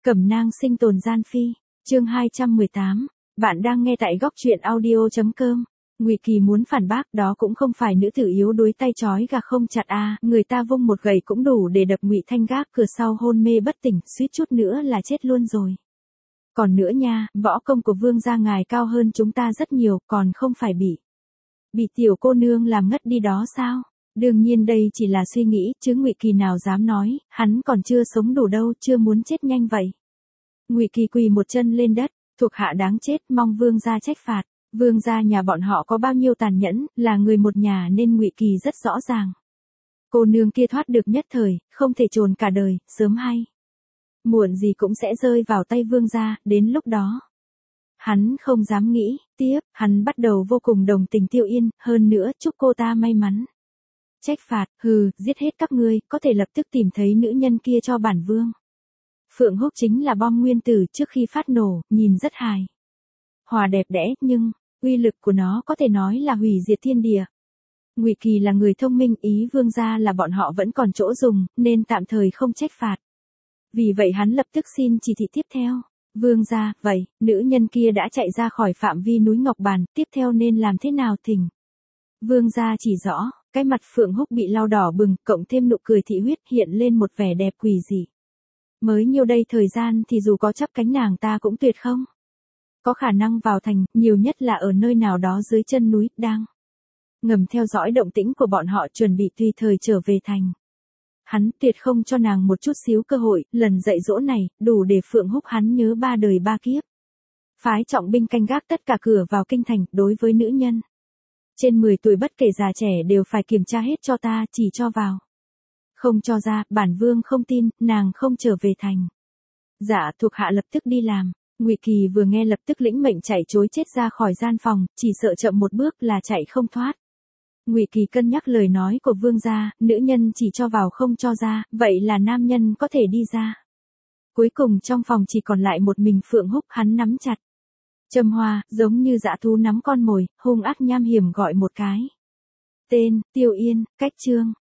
Cẩm nang sinh tồn gian phi, chương 218, bạn đang nghe tại góc truyện audio.com. Ngụy Kỳ muốn phản bác, đó cũng không phải nữ tử yếu đuối tay trói gà không chặt à, người ta vung một gậy cũng đủ để đập Ngụy Thanh gác cửa sau hôn mê bất tỉnh, suýt chút nữa là chết luôn rồi. Còn nữa nha, võ công của vương gia ngài cao hơn chúng ta rất nhiều, còn không phải bị tiểu cô nương làm ngất đi đó sao? Đương nhiên đây chỉ là suy nghĩ, chứ Ngụy Kỳ nào dám nói, hắn còn chưa sống đủ đâu, chưa muốn chết nhanh vậy. Ngụy Kỳ quỳ một chân lên đất, thuộc hạ đáng chết, mong vương gia trách phạt. Vương gia nhà bọn họ có bao nhiêu tàn nhẫn, là người một nhà nên Ngụy Kỳ rất rõ ràng. Cô nương kia thoát được nhất thời, không thể trồn cả đời, sớm hay muộn gì cũng sẽ rơi vào tay vương gia, đến lúc đó. Hắn không dám nghĩ, tiếp, hắn bắt đầu vô cùng đồng tình Tiêu Yên, hơn nữa chúc cô ta may mắn. Trách phạt, hừ, giết hết các ngươi, có thể lập tức tìm thấy nữ nhân kia cho bản vương. Phượng Húc chính là bom nguyên tử trước khi phát nổ, nhìn rất hài hòa đẹp đẽ, nhưng uy lực của nó có thể nói là hủy diệt thiên địa. Ngụy Kỳ là người thông minh, ý vương gia là bọn họ vẫn còn chỗ dùng, nên tạm thời không trách phạt. Vì vậy hắn lập tức xin chỉ thị tiếp theo. Vương gia, vậy, nữ nhân kia đã chạy ra khỏi phạm vi núi Ngọc Bàn, tiếp theo nên làm thế nào thỉnh? Vương gia chỉ rõ, cái mặt Phượng Húc bị lau đỏ bừng, cộng thêm nụ cười thị huyết hiện lên một vẻ đẹp quỷ dị. Mới nhiêu đây thời gian thì dù có chắp cánh nàng ta cũng tuyệt không? Có khả năng vào thành, nhiều nhất là ở nơi nào đó dưới chân núi, đang ngầm theo dõi động tĩnh của bọn họ chuẩn bị tùy thời trở về thành. Hắn tuyệt không cho nàng một chút xíu cơ hội, lần dạy dỗ này, đủ để Phượng Húc hắn nhớ ba đời ba kiếp. Phái trọng binh canh gác tất cả cửa vào kinh thành, đối với nữ nhân trên 10 tuổi bất kể già trẻ đều phải kiểm tra hết cho ta, chỉ cho vào. Không cho ra, bản vương không tin, nàng không trở về thành. Dạ, thuộc hạ lập tức đi làm. Ngụy Kỳ vừa nghe lập tức lĩnh mệnh chạy trối chết ra khỏi gian phòng, chỉ sợ chậm một bước là chạy không thoát. Ngụy Kỳ cân nhắc lời nói của vương gia, nữ nhân chỉ cho vào không cho ra, vậy là nam nhân có thể đi ra. Cuối cùng trong phòng chỉ còn lại một mình Phượng Húc, hắn nắm chặt châm hoa, giống như dã thú nắm con mồi, hung ác nham hiểm gọi một cái tên, Tiêu Yên, cách chương